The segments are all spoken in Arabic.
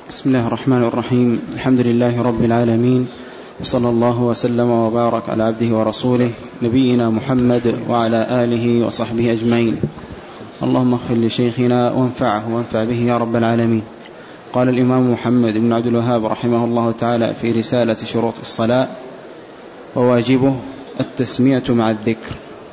بسم الله الرحمن الرحيم. الحمد لله رب العالمين، وصلى الله وسلم وبارك على عبده ورسوله نبينا محمد وعلى آله وصحبه أجمعين. اللهم اغفر لشيخنا وانفع به يا رب العالمين. قال الإمام محمد بن عبد الوهاب رحمه الله تعالى في رسالة شروط الصلاة: وواجبه التسمية مع الذكر.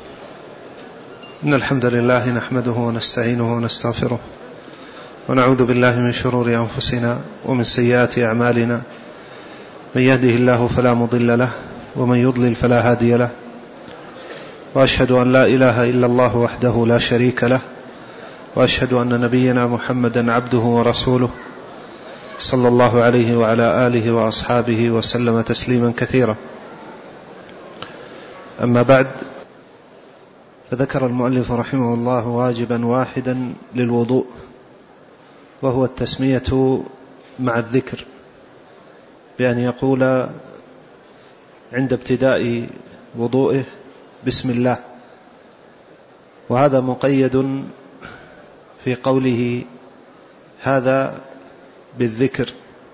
إن الحمد لله نحمده ونستعينه ونستغفره، ونعوذ بالله من شرور أنفسنا ومن سيئات أعمالنا. من يهده الله فلا مضل له، ومن يضلل فلا هادي له، وأشهد أن لا إله إلا الله وحده لا شريك له، وأشهد أن نبينا محمدا عبده ورسوله، صلى الله عليه وعلى آله وأصحابه وسلم تسليما كثيرا. أما بعد، فذكر المؤلف رحمه الله واجبا واحدا للوضوء، وهو التسمية مع الذكر، بأن يقول عند ابتداء وضوئه بسم الله. وهذا مقيد في قوله هذا بالذكر،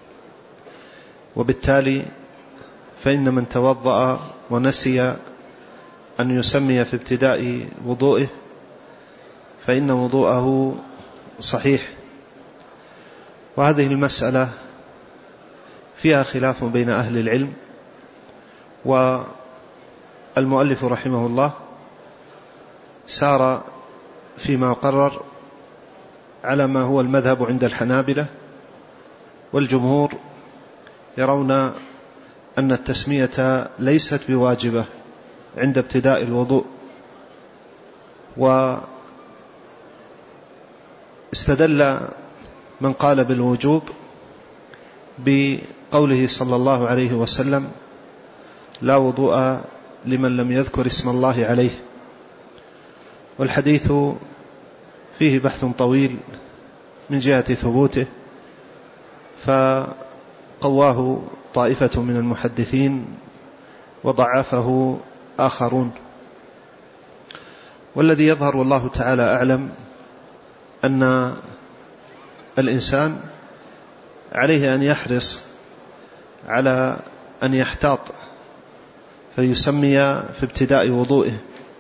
وبالتالي فإن من توضأ ونسي أن يسمي في ابتداء وضوئه فإن وضوءه صحيح. وهذه المسألة فيها خلاف بين أهل العلم، والمؤلف رحمه الله سار فيما قرر على ما هو المذهب عند الحنابلة، والجمهور يرون أن التسمية ليست بواجبة عند ابتداء الوضوء. واستدل من قال بالوجوب بقوله صلى الله عليه وسلم: لا وضوء لمن لم يذكر اسم الله عليه. والحديث فيه بحث طويل من جهة ثبوته، فقواه طائفة من المحدثين وضعفه آخرون. والذي يظهر والله تعالى أعلم أن الإنسان عليه أن يحرص على أن يحتاط فيسمي في ابتداء وضوئه،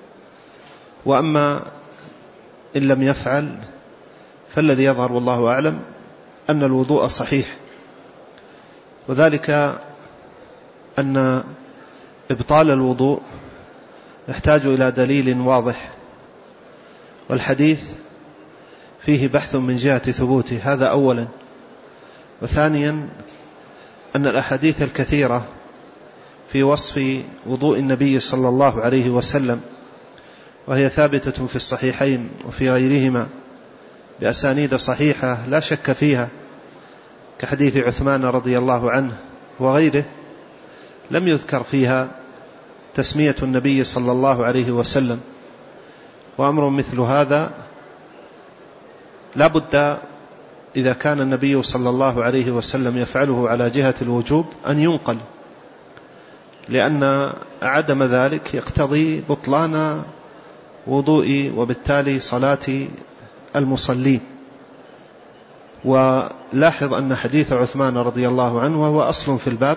وأما إن لم يفعل فالذي يظهر والله أعلم أن الوضوء صحيح. وذلك أن إبطال الوضوء يحتاج إلى دليل واضح، والحديث فيه بحث من جهة ثبوته، هذا أولا. وثانيا أن الأحاديث الكثيرة في وصف وضوء النبي صلى الله عليه وسلم، وهي ثابتة في الصحيحين وفي غيرهما بأسانيد صحيحة لا شك فيها، كحديث عثمان رضي الله عنه وغيره، لم يذكر فيها تسمية النبي صلى الله عليه وسلم. وأمر مثل هذا لا بد إذا كان النبي صلى الله عليه وسلم يفعله على جهة الوجوب أن ينقل، لأن عدم ذلك يقتضي بطلان وضوء وبالتالي صلاة المصلين. ولاحظ أن حديث عثمان رضي الله عنه وهو أصل في الباب،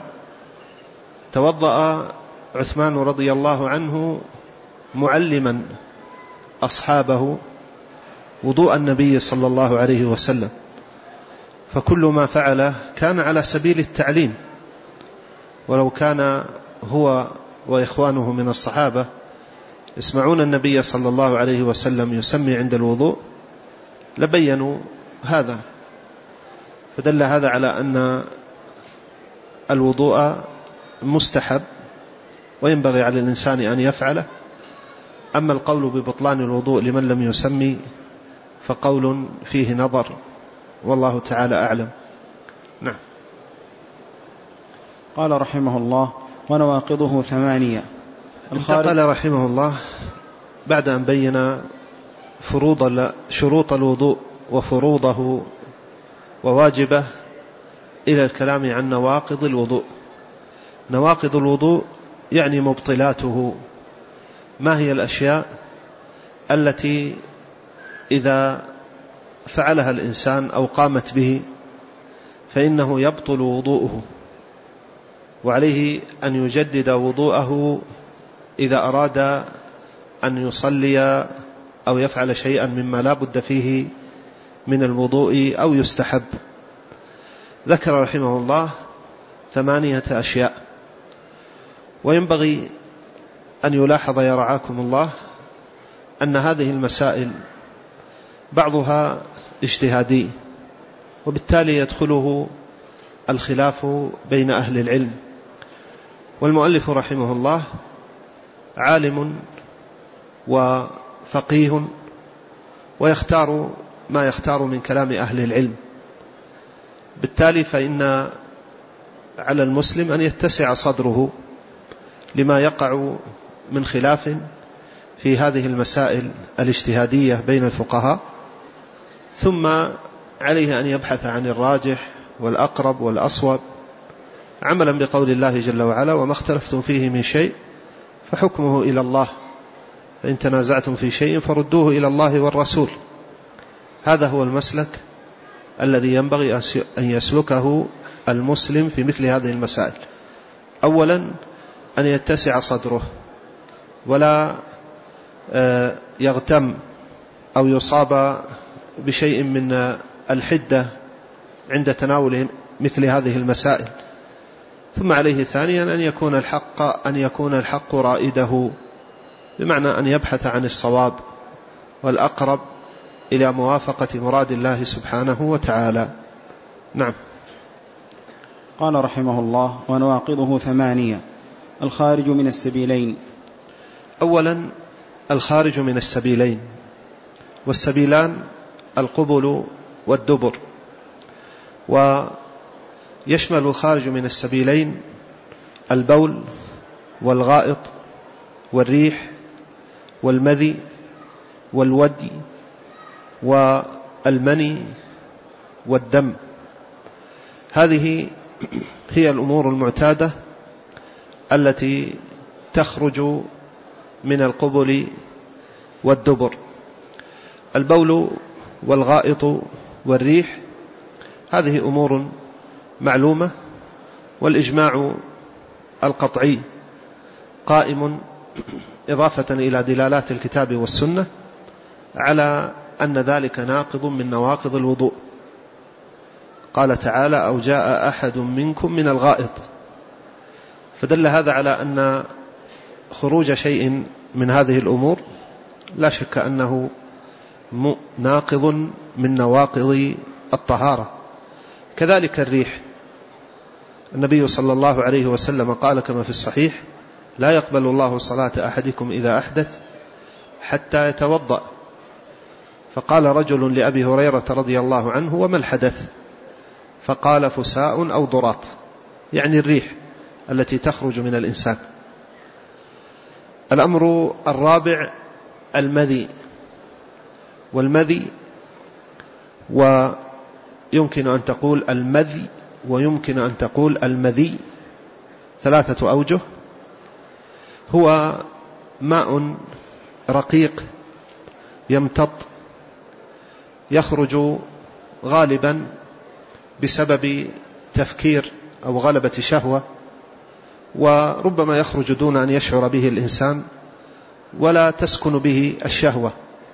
توضأ عثمان رضي الله عنه معلما أصحابه وضوء النبي صلى الله عليه وسلم، فكل ما فعله كان على سبيل التعليم. ولو كان هو وإخوانه من الصحابة يسمعون النبي صلى الله عليه وسلم يسمي عند الوضوء لبينوا هذا. فدل هذا على أن الوضوء مستحب وينبغي على الإنسان أن يفعله. أما القول ببطلان الوضوء لمن لم يسمي فقول فيه نظر، والله تعالى أعلم. نعم. قال رحمه الله: ونواقضه 8. انتقل رحمه الله بعد أن بين شروط الوضوء وفروضه وواجبه إلى الكلام عن نواقض الوضوء. نواقض الوضوء يعني مبطلاته، ما هي الأشياء التي إذا فعلها الإنسان أو قامت به فإنه يبطل وضوءه، وعليه أن يجدد وضوءه إذا أراد أن يصلي أو يفعل شيئا مما لا بد فيه من الوضوء أو يستحب. ذكر رحمه الله 8 أشياء. وينبغي أن يلاحظ يا رعاكم الله أن هذه المسائل بعضها اجتهادي، وبالتالي يدخله الخلاف بين أهل العلم. والمؤلف رحمه الله عالم وفقيه، ويختار ما يختار من كلام أهل العلم. بالتالي فإن على المسلم أن يتسع صدره لما يقع من خلاف في هذه المسائل الاجتهادية بين الفقهاء، ثم عليه أن يبحث عن الراجح والأقرب والأصوب، عملا بقول الله جل وعلا: وما اختلفتم فيه من شيء فحكمه إلى الله، فإن تنازعتم في شيء فردوه إلى الله والرسول. هذا هو المسلك الذي ينبغي أن يسلكه المسلم في مثل هذه المسائل. أولا أن يتسع صدره ولا يغتم أو يصاب بشيء من الحدة عند تناول مثل هذه المسائل. ثم عليه ثانيا أن يكون الحق رائده، بمعنى أن يبحث عن الصواب والأقرب إلى موافقة مراد الله سبحانه وتعالى. نعم. قال رحمه الله: ونواقضه 8. الخارج من السبيلين. أولا الخارج من السبيلين، والسبيلان القبل والدبر، ويشمل الخارج من السبيلين البول والغائط والريح والمذي والودي والمني والدم. هذه هي الأمور المعتادة التي تخرج من القبل والدبر. البول والغائط والريح هذه أمور معلومة، والإجماع القطعي قائم إضافة إلى دلالات الكتاب والسنة على أن ذلك ناقض من نواقض الوضوء. قال تعالى: أو جاء أحد منكم من الغائط، فدل هذا على أن خروج شيء من هذه الأمور لا شك أنه ناقض من نواقض الطهارة. كذلك الريح، النبي صلى الله عليه وسلم قال كما في الصحيح: لا يقبل الله صلاة أحدكم إذا أحدث حتى يتوضأ. فقال رجل لأبي هريرة رضي الله عنه: وما الحدث؟ فقال: فساء أو ضراط، يعني الريح التي تخرج من الإنسان. الأمر الرابع المذي، والمذي ويمكن أن تقول المذي ويمكن أن تقول المذي، 3 أوجه. هو ماء رقيق يمتط، يخرج غالبا بسبب تفكير أو غلبة شهوة، وربما يخرج دون أن يشعر به الإنسان ولا تسكن به الشهوة،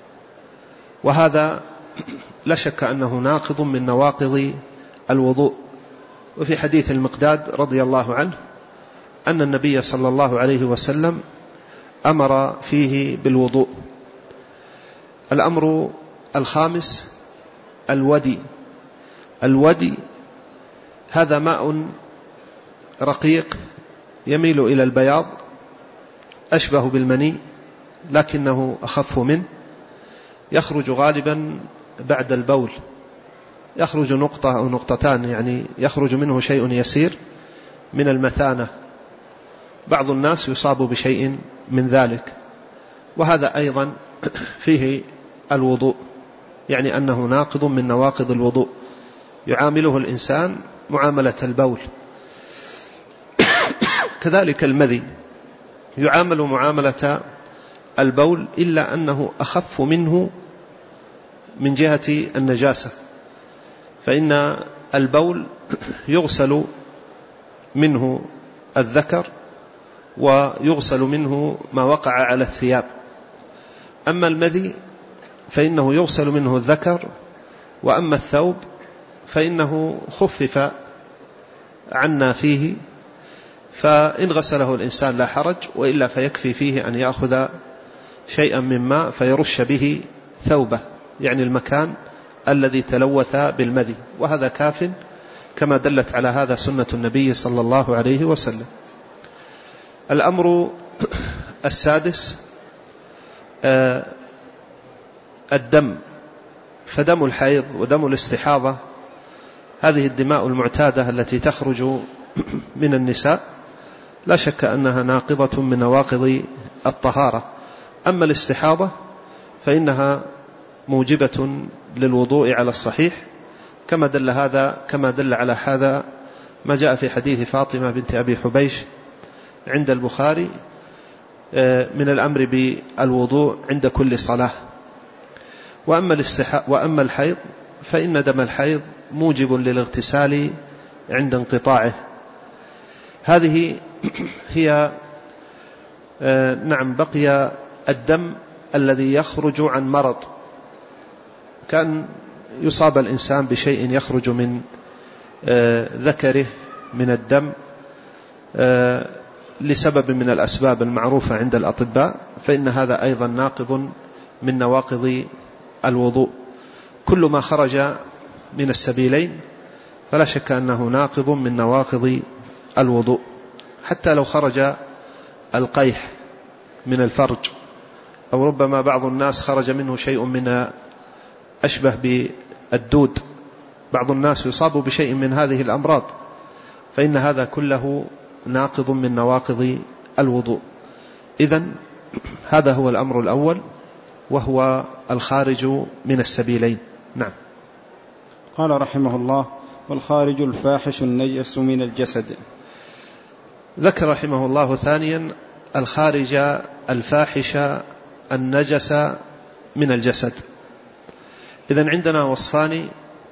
وهذا لا شك أنه ناقض من نواقض الوضوء. وفي حديث المقداد رضي الله عنه أن النبي صلى الله عليه وسلم أمر فيه بالوضوء. الأمر الخامس الودي. الودي هذا ماء رقيق يميل إلى البياض، أشبه بالمني لكنه أخف منه، يخرج غالبا بعد البول، يخرج نقطة أو نقطتان، يعني يخرج منه شيء يسير من المثانة. بعض الناس يصاب بشيء من ذلك، وهذا أيضا فيه الوضوء، يعني أنه ناقض من نواقض الوضوء، يعامله الإنسان معاملة البول. كذلك المذي يعامل معاملة البول، إلا أنه أخف منه من جهة النجاسة، فإن البول يغسل منه الذكر ويغسل منه ما وقع على الثياب. أما المذي فإنه يغسل منه الذكر، وأما الثوب فإنه خفف عنا فيه، فإن غسله الإنسان لا حرج، وإلا فيكفي فيه أن يأخذ شيئا من ماء فيرش به ثوبه، يعني المكان الذي تلوث بالمذي، وهذا كاف كما دلت على هذا سنة النبي صلى الله عليه وسلم. الأمر السادس الدم، فدم الحيض ودم الاستحاضة هذه الدماء المعتادة التي تخرج من النساء لا شك أنها ناقضة من نواقض الطهارة. أما الاستحاضة فإنها موجبة للوضوء على الصحيح، كما دل على هذا ما جاء في حديث فاطمة بنت أبي حبيش عند البخاري من الأمر بالوضوء عند كل صلاة. وأما الحيض فإن دم الحيض موجب للاغتسال عند انقطاعه. هذه هي بقي الدم الذي يخرج عن مرض، كان يصاب الإنسان بشيء يخرج من ذكره من الدم لسبب من الأسباب المعروفة عند الأطباء، فإن هذا أيضا ناقض من نواقض الوضوء. كل ما خرج من السبيلين فلا شك أنه ناقض من نواقض الوضوء، حتى لو خرج القيح من الفرج، أو ربما بعض الناس خرج منه شيء من أشبه بالدود، بعض الناس يصاب بشيء من هذه الأمراض، فإن هذا كله ناقض من نواقض الوضوء. إذن هذا هو الأمر الأول، وهو الخارج من السبيلين. نعم. قال رحمه الله: والخارج الفاحش النجس من الجسد. ذكر رحمه الله ثانيا الخارج الفاحش النجس من الجسد. إذن عندنا وصفان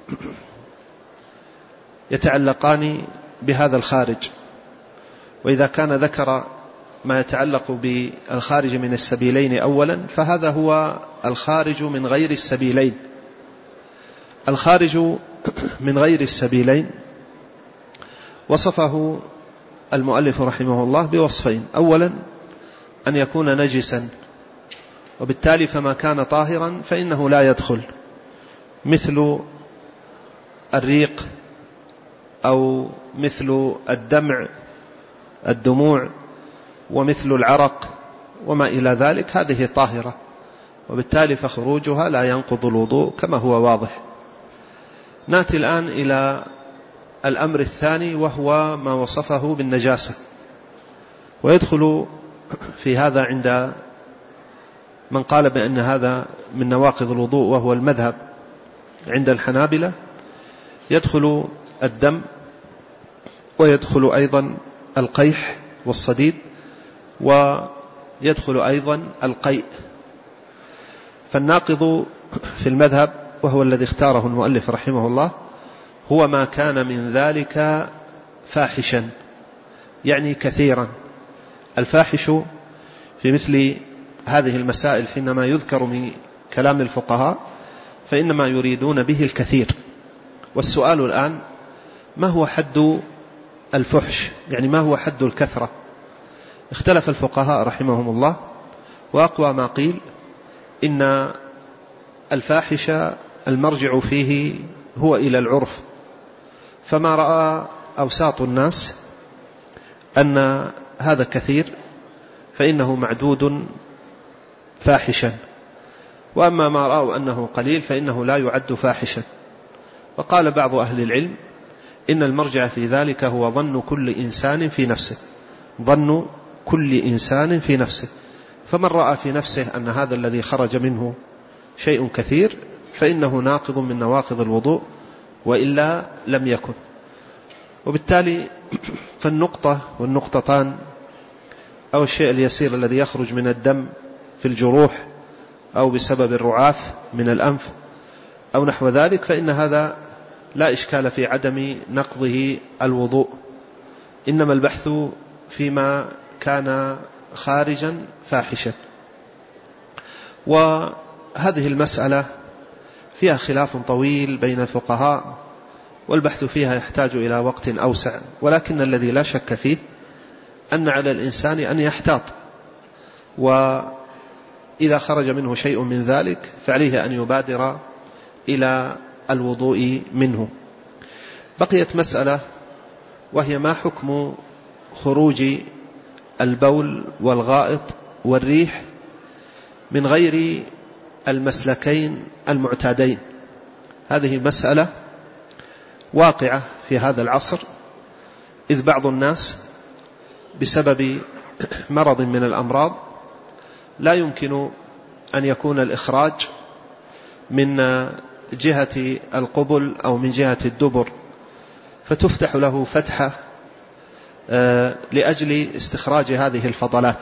يتعلقان بهذا الخارج، وإذا كان ذكر ما يتعلق بالخارج من السبيلين أولا، فهذا هو الخارج من غير السبيلين. الخارج من غير السبيلين وصفه المؤلف رحمه الله بوصفين: أولا أن يكون نجسا، وبالتالي فما كان طاهرا فإنه لا يدخل، مثل الريق أو مثل الدموع ومثل العرق وما إلى ذلك، هذه طاهرة، وبالتالي فخروجها لا ينقض الوضوء كما هو واضح. نأتي الآن إلى الأمر الثاني، وهو ما وصفه بالنجاسة، ويدخل في هذا عند من قال بأن هذا من نواقض الوضوء وهو المذهب عند الحنابلة. يدخل الدم، ويدخل أيضا القيح والصديد، ويدخل أيضا القيء. فالناقض في المذهب، وهو الذي اختاره المؤلف رحمه الله، هو ما كان من ذلك فاحشا، يعني كثيرا. الفاحش في مثل هذه المسائل حينما يذكر من كلام الفقهاء فإنما يريدون به الكثير. والسؤال الآن: ما هو حد الفحش؟ يعني ما هو حد الكثرة؟ اختلف الفقهاء رحمهم الله، وأقوى ما قيل إن الفاحش المرجع فيه هو إلى العرف، فما رأى أوساط الناس أن هذا كثير فإنه معدود فاحشا، وأما ما رأوا أنه قليل فإنه لا يعد فاحشا. وقال بعض أهل العلم إن المرجع في ذلك هو ظن كل إنسان في نفسه، ظن كل إنسان في نفسه، فمن رأى في نفسه أن هذا الذي خرج منه شيء كثير فإنه ناقض من نواقض الوضوء، وإلا لم يكن. وبالتالي فالنقطة والنقطتان أو الشيء اليسير الذي يخرج من الدم في الجروح أو بسبب الرعاف من الأنف أو نحو ذلك، فإن هذا لا إشكال في عدم نقضه الوضوء، إنما البحث فيما كان خارجا فاحشا. وهذه المسألة فيها خلاف طويل بين الفقهاء، والبحث فيها يحتاج إلى وقت أوسع، ولكن الذي لا شك فيه أن على الإنسان أن يحتاط، وإذا خرج منه شيء من ذلك فعليه أن يبادر إلى الوضوء منه. بقيت مسألة، وهي ما حكم خروج البول والغائط والريح من غير المسلكين المعتادين. هذه مسألة واقعة في هذا العصر، إذ بعض الناس بسبب مرض من الأمراض لا يمكن أن يكون الإخراج من جهة القبل أو من جهة الدبر، فتفتح له فتحة لأجل استخراج هذه الفضلات.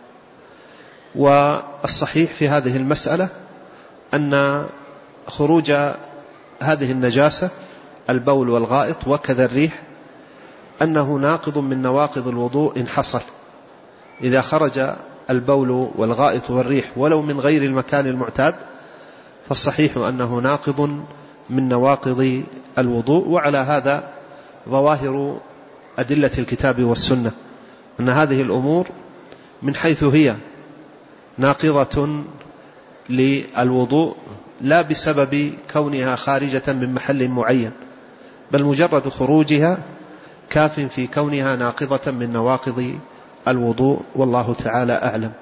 والصحيح في هذه المسألة أن خروج هذه النجاسة البول والغائط وكذا الريح أنه ناقض من نواقض الوضوء إن حصل. إذا خرج البول والغائط والريح ولو من غير المكان المعتاد فالصحيح أنه ناقض من نواقض الوضوء. وعلى هذا ظواهر أدلة الكتاب والسنة، أن هذه الأمور من حيث هي ناقضة للوضوء لا بسبب كونها خارجة من محل معين، بل مجرد خروجها كاف في كونها ناقضة من نواقض الوضوء، والله تعالى أعلم.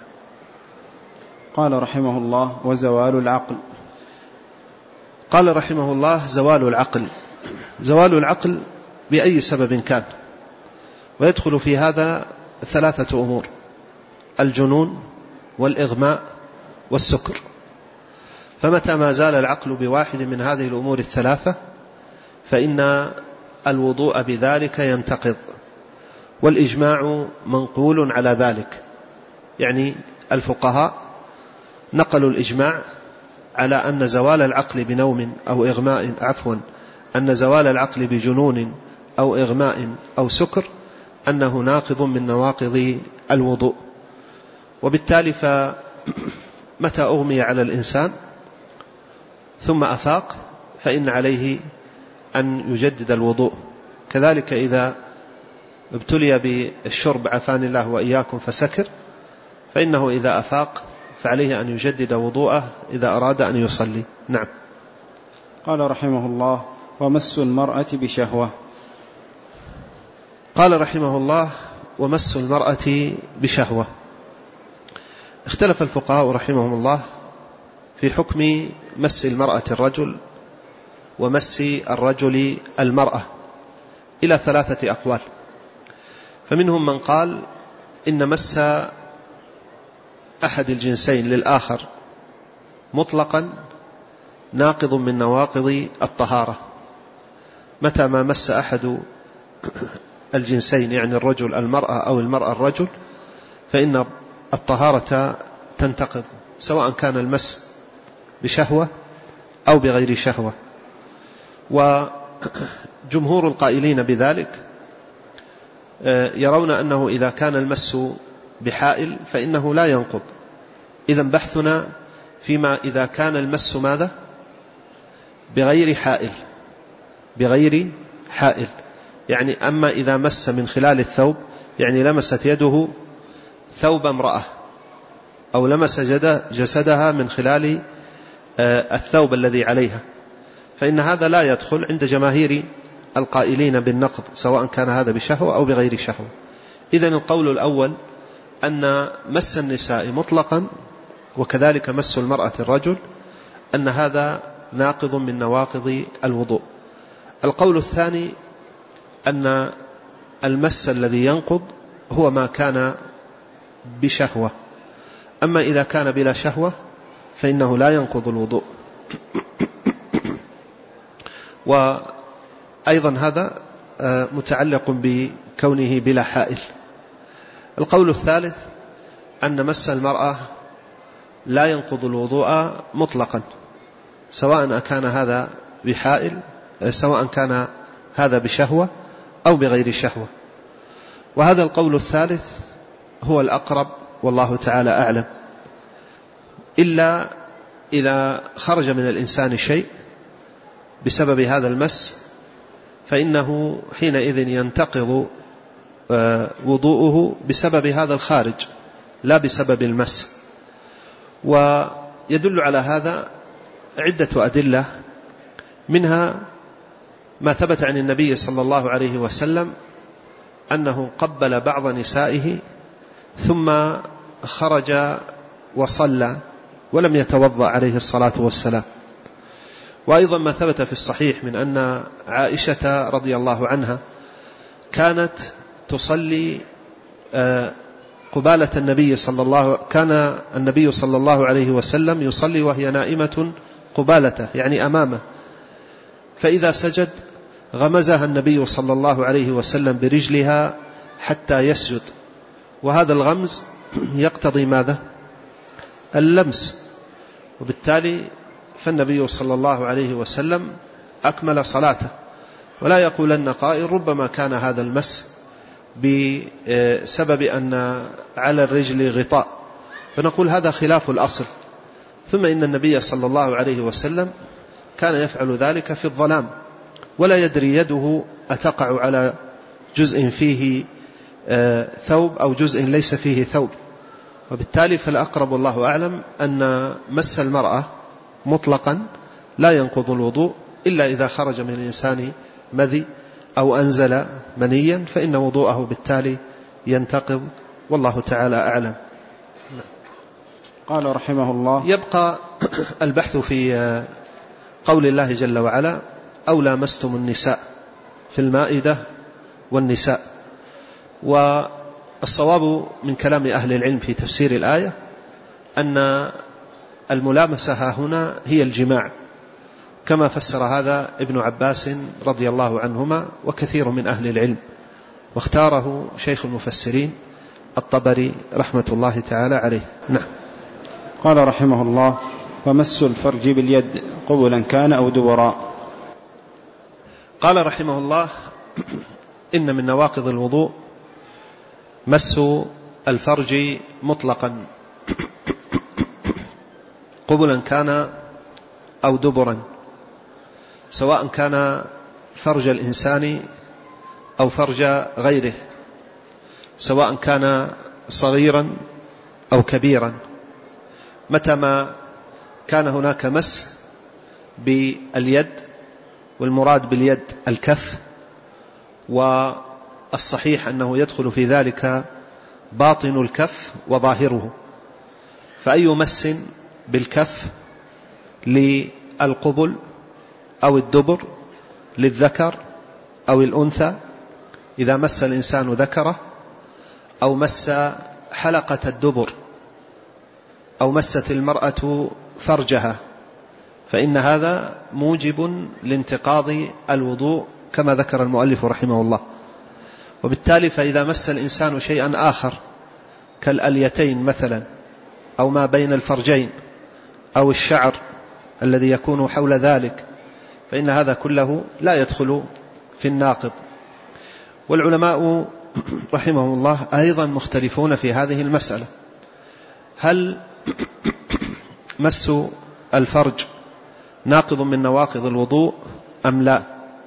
قال رحمه الله: وزوال العقل. قال رحمه الله: زوال العقل. زوال العقل بأي سبب كان، ويدخل في هذا 3 أمور: الجنون والإغماء والسكر. فمتى ما زال العقل بواحد من هذه الأمور 3 فإن الوضوء بذلك ينتقض، والإجماع منقول على ذلك. يعني الفقهاء نقلوا الإجماع على أن زوال العقل بنوم أو إغماء أن زوال العقل بجنون أو إغماء أو سكر أنه ناقض من نواقض الوضوء. وبالتالي فمتى أغمي على الإنسان ثم أفاق فإن عليه أن يجدد الوضوء. كذلك إذا ابتلي بالشرب عافاني الله وإياكم فسكر فإنه إذا أفاق فعليه أن يجدد وضوءه إذا أراد أن يصلي. نعم. قال رحمه الله: ومس المرأة بشهوة. قال رحمه الله: ومس المرأة بشهوة. اختلف الفقهاء رحمهم الله في حكم مس المرأة الرجل ومس الرجل المرأة إلى 3 أقوال. فمنهم من قال إن مس أحد الجنسين للآخر مطلقا ناقض من نواقض الطهارة. متى ما مس أحد الجنسين يعني الرجل المرأة أو المرأة الرجل فإن الطهارة تنتقض، سواء كان المس بشهوة أو بغير شهوة. وجمهور القائلين بذلك يرون أنه إذا كان المس بحائل فإنه لا ينقض. إذن بحثنا فيما إذا كان المس ماذا؟ بغير حائل. بغير حائل يعني أما إذا مس من خلال الثوب، يعني لمست يده ثوب امرأة أو لمس جسدها من خلال الثوب الذي عليها، فإن هذا لا يدخل عند جماهير القائلين بالنقض، سواء كان هذا بشهوة أو بغير شهوة. إذن القول الأول أن مس النساء مطلقا وكذلك مس المرأة الرجل أن هذا ناقض من نواقض الوضوء. القول الثاني أن المس الذي ينقض هو ما كان بشهوة، أما إذا كان بلا شهوة فإنه لا ينقض الوضوء. وأيضا هذا متعلق بكونه بلا حائل. القول الثالث أن مس المرأة لا ينقض الوضوء مطلقا، سواء أكان هذا بحائل سواء كان هذا بشهوة أو بغير شهوة. وهذا القول الثالث هو الأقرب والله تعالى أعلم، إلا إذا خرج من الإنسان شيء بسبب هذا المس، فإنه حينئذ ينتقض وضوءه بسبب هذا الخارج لا بسبب المس. ويدل على هذا عدة أدلة، منها ما ثبت عن النبي صلى الله عليه وسلم أنه قبل بعض نسائه ثم خرج وصلى ولم يتوضأ عليه الصلاة والسلام. وأيضا ما ثبت في الصحيح من أن عائشة رضي الله عنها كانت تصلي قبالة النبي كان النبي صلى الله عليه وسلم يصلي وهي نائمة قبالته يعني أمامه، فإذا سجد غمزها النبي صلى الله عليه وسلم برجلها حتى يسجد، وهذا الغمز يقتضي ماذا؟ اللمس، وبالتالي فالنبي صلى الله عليه وسلم أكمل صلاته. ولا يقولن قائل ربما كان هذا المس بسبب أن على الرجل غطاء، فنقول هذا خلاف الأصل. ثم إن النبي صلى الله عليه وسلم كان يفعل ذلك في الظلام، ولا يدري يده أتقع على جزء فيه ثوب أو جزء ليس فيه ثوب. وبالتالي فالأقرب والله أعلم أن مس المرأة مطلقا لا ينقض الوضوء إلا إذا خرج من الإنسان مذي أو أنزل منيا، فإن وضوءه بالتالي ينتقض والله تعالى أعلم. قال رحمه الله: يبقى البحث في قول الله جل وعلا: أو لامستم النساء في المائدة والنساء. والصواب من كلام أهل العلم في تفسير الآية أن الملامسة ها هنا هي الجماع، كما فسر هذا ابن عباس رضي الله عنهما وكثير من أهل العلم، واختاره شيخ المفسرين الطبري رحمة الله تعالى عليه. نعم. قال رحمه الله: ومس الفرج باليد قبلا كان أو دبرا. قال رحمه الله: إن من نواقض الوضوء مس الفرج مطلقا قبلا كان أو دبرا، سواء كان فرج الإنسان أو فرج غيره، سواء كان صغيرا أو كبيرا، متى ما كان هناك مس باليد، والمراد باليد الكف، والصحيح أنه يدخل في ذلك باطن الكف وظاهره، فأي مس بالكف للقبل أو الدبر للذكر أو الأنثى، إذا مس الإنسان ذكره أو مس حلقة الدبر أو مست المرأة فرجها، فإن هذا موجب لانتقاض الوضوء كما ذكر المؤلف رحمه الله. وبالتالي فإذا مس الإنسان شيئا آخر كالأليتين مثلا، أو ما بين الفرجين، أو الشعر الذي يكون حول ذلك، فإن هذا كله لا يدخل في الناقض. والعلماء رحمهم الله أيضا مختلفون في هذه المسألة: هل مس الفرج ناقض من نواقض الوضوء أم لا؟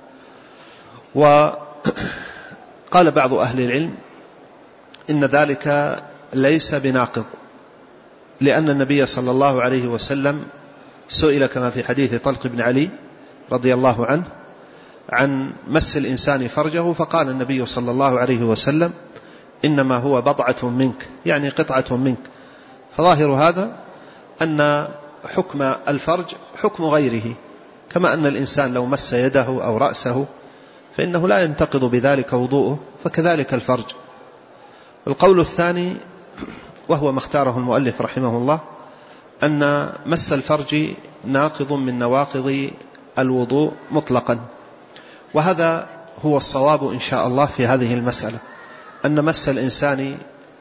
وقال بعض أهل العلم إن ذلك ليس بناقض، لأن النبي صلى الله عليه وسلم سئل كما في حديث طلق بن علي رضي الله عنه عن مس الإنسان فرجه، فقال النبي صلى الله عليه وسلم: إنما هو بضعة منك، يعني قطعة منك. فظاهر هذا أن حكم الفرج حكم غيره، كما أن الإنسان لو مس يده أو رأسه فإنه لا ينتقض بذلك وضوءه، فكذلك الفرج. القول الثاني وهو ما اختاره المؤلف رحمه الله أن مس الفرج ناقض من نواقض الوضوء مطلقا، وهذا هو الصواب إن شاء الله في هذه المسألة، أن مس الإنسان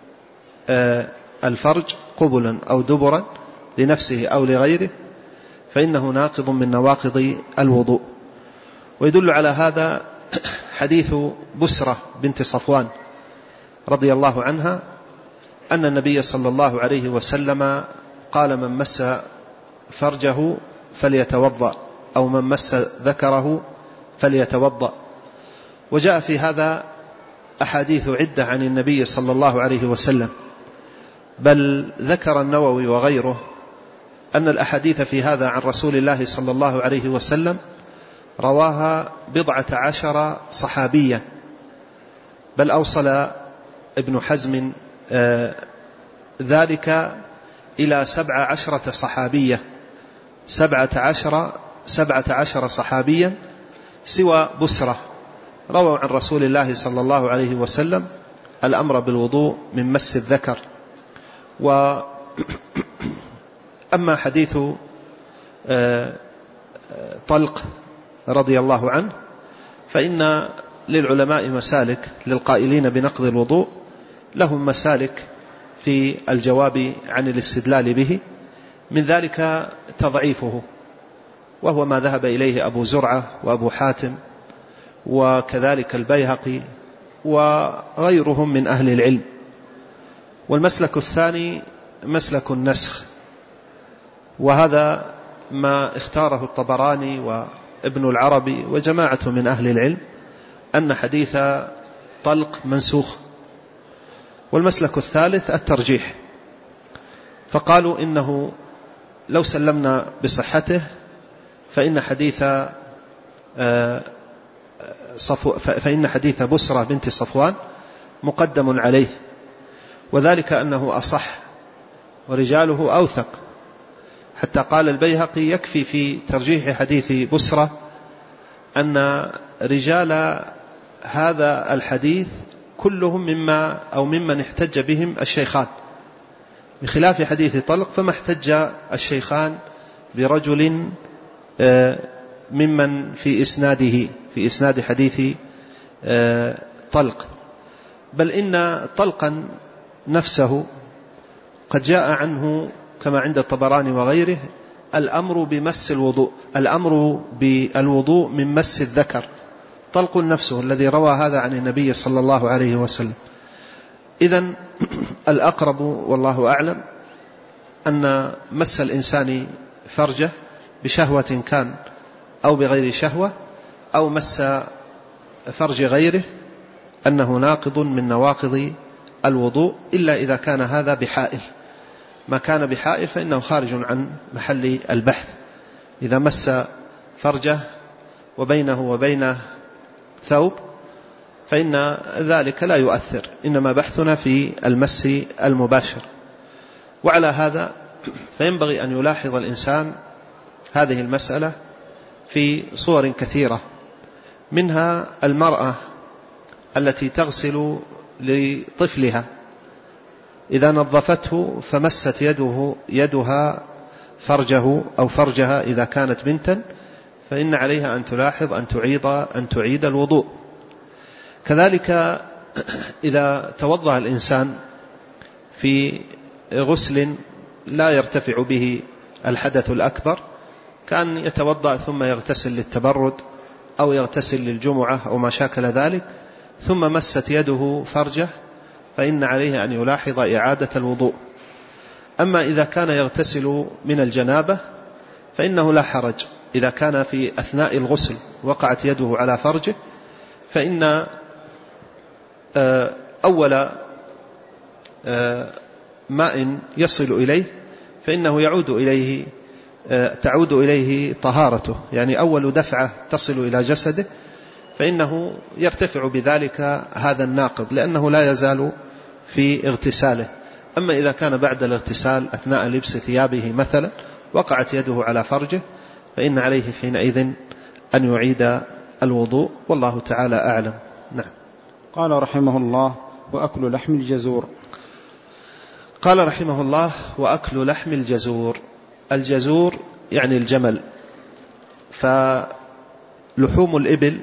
الفرج قبلا أو دبرا لنفسه أو لغيره فإنه ناقض من نواقض الوضوء. ويدل على هذا حديث بسرة بنت صفوان رضي الله عنها أن النبي صلى الله عليه وسلم قال: من مس فرجه فليتوضأ، أو من مس ذكره فليتوضأ. وجاء في هذا أحاديث عدة عن النبي صلى الله عليه وسلم، بل ذكر النووي وغيره أن الأحاديث في هذا عن رسول الله صلى الله عليه وسلم رواها 14 صحابيا، بل أوصل ابن حزم ذلك إلى 17 صحابية، 17 صحابيا سوى بسرة رووا عن رسول الله صلى الله عليه وسلم الأمر بالوضوء من مس الذكر. وأما حديث طلق رضي الله عنه فإن للعلماء مسالك، للقائلين بنقض الوضوء لهم مسالك في الجواب عن الاستدلال به، من ذلك تضعيفه، وهو ما ذهب إليه أبو زرعة وأبو حاتم وكذلك البيهقي وغيرهم من أهل العلم. والمسلك الثاني مسلك النسخ، وهذا ما اختاره الطبراني وابن العربي وجماعة من أهل العلم أن حديث طلق منسوخ. والمسلك الثالث الترجيح، فقالوا إنه لو سلمنا بصحته فإن حديث بسرة بنت صفوان مقدم عليه، وذلك أنه أصح ورجاله أوثق، حتى قال البيهقي يكفي في ترجيح حديث بسرة أن رجال هذا الحديث كلهم ممن احتج بهم الشيخان، بخلاف حديث طلق فما احتج الشيخان برجل ممن في إسناد حديث طلق، بل إن طلقا نفسه قد جاء عنه كما عند الطبراني وغيره الأمر بمس الوضوء، الأمر بالوضوء من مس الذكر، طلق نفسه الذي روى هذا عن النبي صلى الله عليه وسلم. إذن الأقرب والله أعلم أن مس الإنسان فرجه بشهوة كان أو بغير شهوة، أو مس فرج غيره، أنه ناقض من نواقض الوضوء، إلا إذا كان هذا بحائل. ما كان بحائل فإنه خارج عن محل البحث. إذا مس فرجه وبينه وبينه ثوب فإن ذلك لا يؤثر، إنما بحثنا في المس المباشر. وعلى هذا فينبغي أن يلاحظ الإنسان هذه المسألة في صور كثيرة، منها المرأة التي تغسل لطفلها، إذا نظفته فمست يدها فرجه أو فرجها إذا كانت بنتا، فإن عليها أن تلاحظ أن تعيد الوضوء. كذلك إذا توضأ الإنسان في غسل لا يرتفع به الحدث الأكبر، كان يتوضأ ثم يغتسل للتبرد أو يغتسل للجمعة أو ما شاكل ذلك، ثم مست يده فرجه، فإن عليه أن يلاحظ إعادة الوضوء. أما إذا كان يغتسل من الجنابة فإنه لا حرج، إذا كان في أثناء الغسل وقعت يده على فرجه، فإن أول ماء يصل إليه فإنه تعود إليه طهارته، يعني أول دفعة تصل إلى جسده فإنه يرتفع بذلك هذا الناقض، لأنه لا يزال في اغتساله. أما إذا كان بعد الاغتسال أثناء لبس ثيابه مثلا وقعت يده على فرجه، فإن عليه حينئذ أن يعيد الوضوء، والله تعالى أعلم. نعم. قال رحمه الله: وأكل لحم الجزور. قال رحمه الله: وأكل لحم الجزور. الجزور يعني الجمل، فلحوم الإبل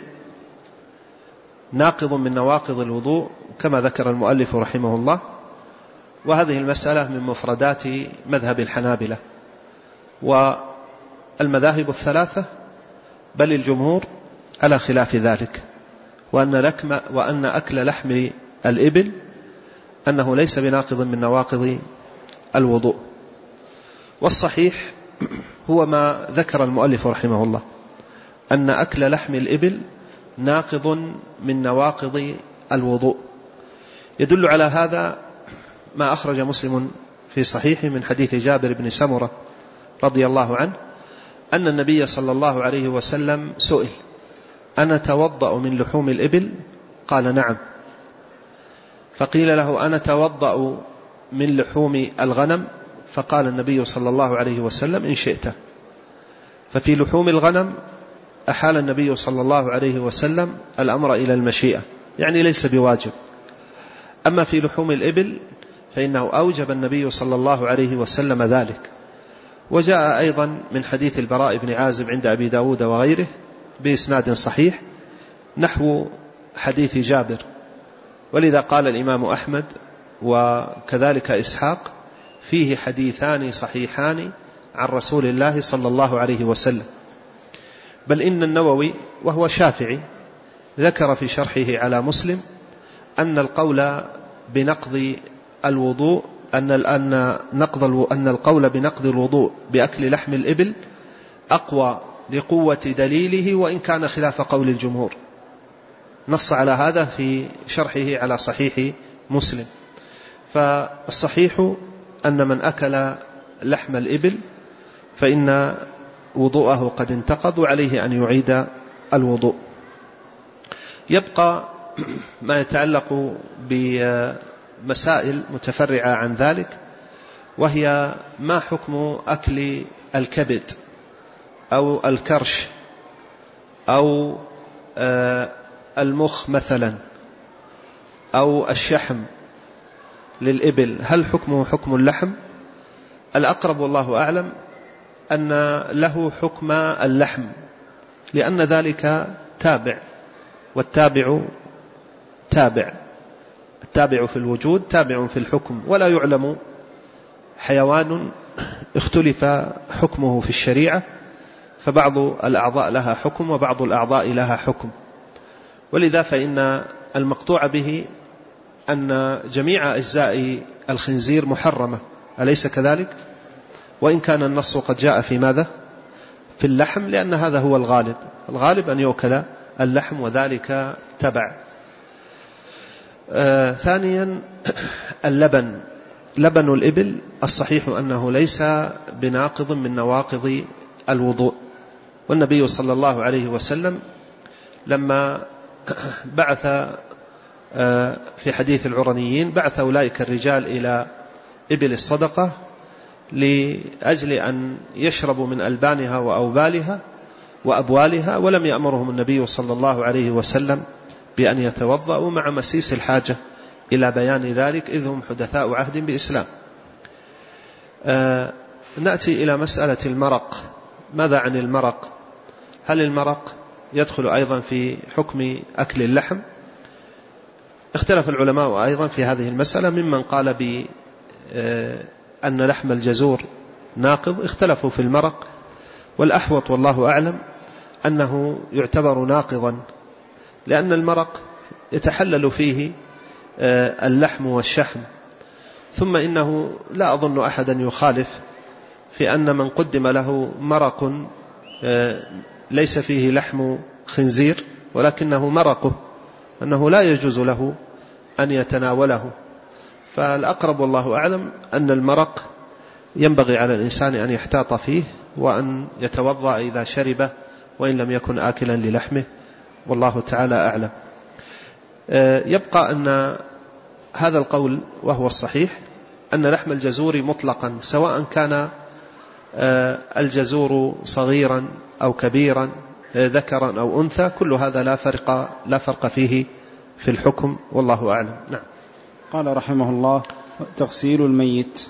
ناقض من نواقض الوضوء كما ذكر المؤلف رحمه الله، وهذه المسألة من مفردات مذهب الحنابلة والمذاهب الثلاثة، بل الجمهور على خلاف ذلك، وأن أكل لحم الإبل أنه ليس بناقض من نواقض الوضوء. والصحيح هو ما ذكر المؤلف رحمه الله، أن أكل لحم الإبل ناقض من نواقض الوضوء. يدل على هذا ما أخرج مسلم في صحيحه من حديث جابر بن سمرة رضي الله عنه أن النبي صلى الله عليه وسلم سئل: أنا توضأ من لحوم الإبل؟ قال: نعم. فقيل له: أنا توضأ من لحوم الغنم؟ فقال النبي صلى الله عليه وسلم: إن شئت. ففي لحوم الغنم أحال النبي صلى الله عليه وسلم الأمر إلى المشيئة، يعني ليس بواجب. أما في لحوم الإبل فإنه أوجب النبي صلى الله عليه وسلم ذلك. وجاء أيضا من حديث البراء بن عازب عند أبي داود وغيره بإسناد صحيح نحو حديث جابر. ولذا قال الإمام أحمد وكذلك إسحاق: فيه حديثان صحيحان عن رسول الله صلى الله عليه وسلم. بل إن النووي وهو شافعي ذكر في شرحه على مسلم أن القول بنقض الوضوء أن القول بنقض الوضوء بأكل لحم الإبل أقوى لقوة دليله وإن كان خلاف قول الجمهور. نص على هذا في شرحه على صحيح مسلم. فالصحيح أن من أكل لحم الإبل فإن وضوءه قد انتقض وعليه أن يعيد الوضوء. يبقى ما يتعلق بمسائل متفرعة عن ذلك، وهي ما حكم أكل الكبد أو الكرش أو المخ مثلا أو الشحم للإبل، هل حكمه حكم اللحم؟ الأقرب والله أعلم أن له حكم اللحم، لأن ذلك تابع، والتابع تابع، التابع في الوجود تابع في الحكم. ولا يعلم حيوان اختلف حكمه في الشريعة، فبعض الأعضاء لها حكم وبعض الأعضاء لها حكم. ولذا فإن المقطوع به أن جميع أجزاء الخنزير محرمة، أليس كذلك؟ وإن كان النص قد جاء في ماذا؟ في اللحم، لأن هذا هو الغالب، الغالب أن يؤكل اللحم وذلك تبع. ثانيا اللبن، لبن الإبل الصحيح أنه ليس بناقض من نواقض الوضوء. والنبي صلى الله عليه وسلم لما بعث في حديث العرنيين بعث أولئك الرجال إلى إبل الصدقة لأجل أن يشربوا من ألبانها وأوبالها وأبوالها، ولم يأمرهم النبي صلى الله عليه وسلم بأن يتوضأوا مع مسيس الحاجة إلى بيان ذلك، إذ هم حدثاء عهد بإسلام. نأتي إلى مسألة المرق. ماذا عن المرق؟ هل المرق يدخل أيضا في حكم أكل اللحم؟ اختلف العلماء أيضا في هذه المسألة، ممن قال أن لحم الجزور ناقض، اختلفوا في المرق، والأحوط والله أعلم أنه يعتبر ناقضا، لأن المرق يتحلل فيه اللحم والشحم. ثم إنه لا أظن أحدا يخالف في أن من قدم له مرق ليس فيه لحم خنزير ولكنه مرقه، أنه لا يجوز له أن يتناوله. فالأقرب والله أعلم أن المرق ينبغي على الإنسان أن يحتاط فيه وأن يتوضأ إذا شربه وإن لم يكن آكلا للحمه، والله تعالى أعلم. يبقى أن هذا القول وهو الصحيح أن لحم الجزور مطلقا، سواء كان الجزور صغيرا أو كبيرا، ذكرا أو أنثى، كل هذا لا فرق فيه في الحكم، والله أعلم. نعم. قال رحمه الله: تغسيل الميت.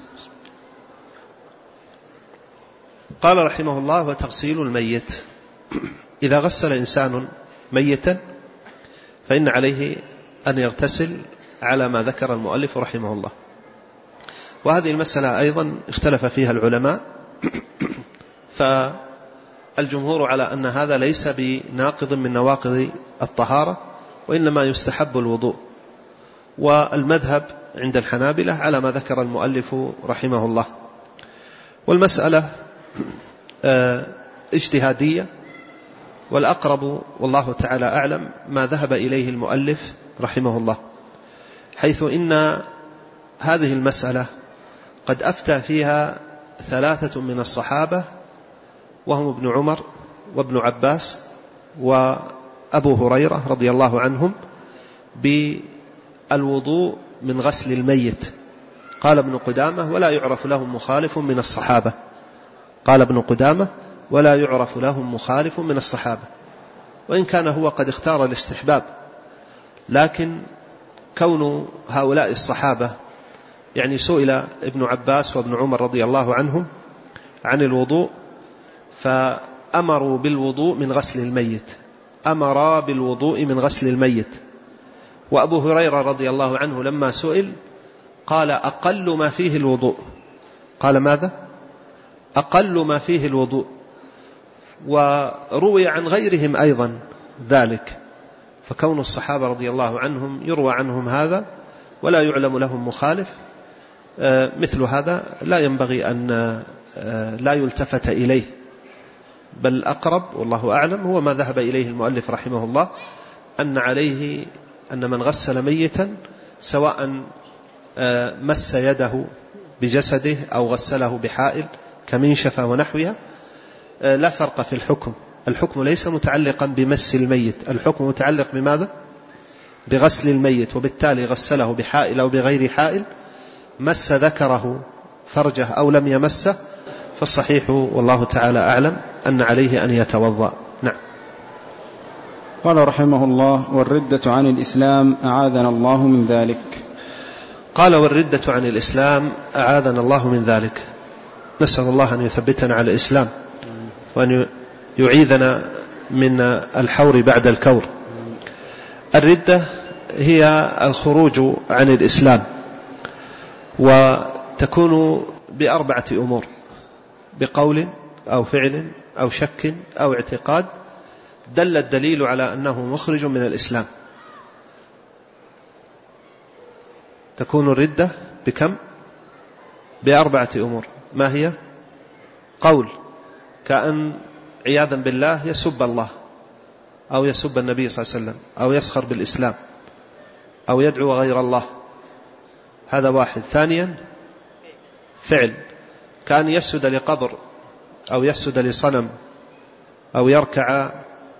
قال رحمه الله: وتغسيل الميت. إذا غسل إنسان ميتا فإن عليه أن يغتسل على ما ذكر المؤلف رحمه الله. وهذه المسألة أيضا اختلف فيها العلماء، الجمهور على أن هذا ليس بناقض من نواقض الطهارة، وإنما يستحب الوضوء. والمذهب عند الحنابلة على ما ذكر المؤلف رحمه الله. والمسألة اجتهادية، والأقرب والله تعالى أعلم ما ذهب إليه المؤلف رحمه الله، حيث إن هذه المسألة قد أفتى فيها 3 من الصحابة، وهم ابن عمر وابن عباس وأبو هريرة رضي الله عنهم، بالوضوء من غسل الميت. قال ابن قدامة: ولا يعرف لهم مخالف من الصحابة. قال ابن قدامة: ولا يعرف لهم مخالف من الصحابة، وإن كان هو قد اختار الاستحباب، لكن كون هؤلاء الصحابة يعني سئل ابن عباس وابن عمر رضي الله عنهم عن الوضوء فأمروا بالوضوء من غسل الميت، أمرا بالوضوء من غسل الميت. وأبو هريرة رضي الله عنه لما سئل قال: أقل ما فيه الوضوء. قال: ماذا؟ أقل ما فيه الوضوء. وروي عن غيرهم أيضا ذلك، فكون الصحابة رضي الله عنهم يروى عنهم هذا ولا يعلم لهم مخالف، مثل هذا لا ينبغي أن لا يلتفت إليه، بل أقرب والله أعلم هو ما ذهب إليه المؤلف رحمه الله، أن عليه أن من غسل ميتا سواء مس يده بجسده أو غسله بحائل كمنشفة ونحوها لا فرق في الحكم. الحكم ليس متعلقا بمس الميت، الحكم متعلق بماذا؟ بغسل الميت. وبالتالي غسله بحائل أو بغير حائل، مس ذكره فرجه أو لم يمسه، فالصحيح والله تعالى أعلم أن عليه أن يتوضأ. نعم. قال رحمه الله: والردة عن الإسلام أعاذنا الله من ذلك. قال: والردة عن الإسلام أعاذنا الله من ذلك. نسأل الله أن يثبتنا على الإسلام، وأن يعيذنا من الحور بعد الكور. الردة هي الخروج عن الإسلام، وتكون ب4 أمور: بقول أو فعل أو شك أو اعتقاد دل الدليل على أنه مخرج من الإسلام. تكون الردة بكم؟ ب4 أمور. ما هي؟ قول، كأن عياذا بالله يسب الله أو يسب النبي صلى الله عليه وسلم أو يسخر بالإسلام أو يدعو غير الله، هذا واحد. ثانيا فعل، كأن يسجد لقبر أو يسجد لصنم أو يركع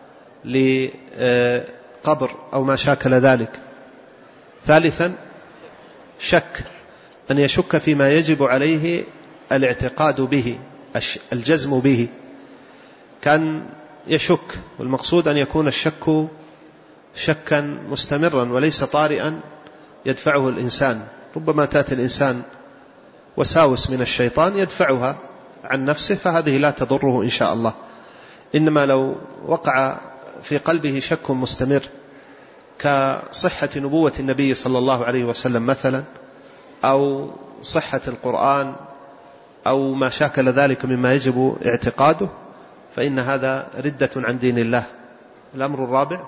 لقبر أو ما شاكل ذلك. ثالثا شك، أن يشك فيما يجب عليه الاعتقاد به، الجزم به، كان يشك، والمقصود أن يكون الشك شكا مستمرا وليس طارئا يدفعه الإنسان. ربما تأتي الإنسان وساوس من الشيطان يدفعها عن نفسه، فهذه لا تضره إن شاء الله. إنما لو وقع في قلبه شك مستمر كصحة نبوة النبي صلى الله عليه وسلم مثلا، أو صحة القرآن أو ما شاكل ذلك مما يجب اعتقاده، فإن هذا ردة عن دين الله. الأمر الرابع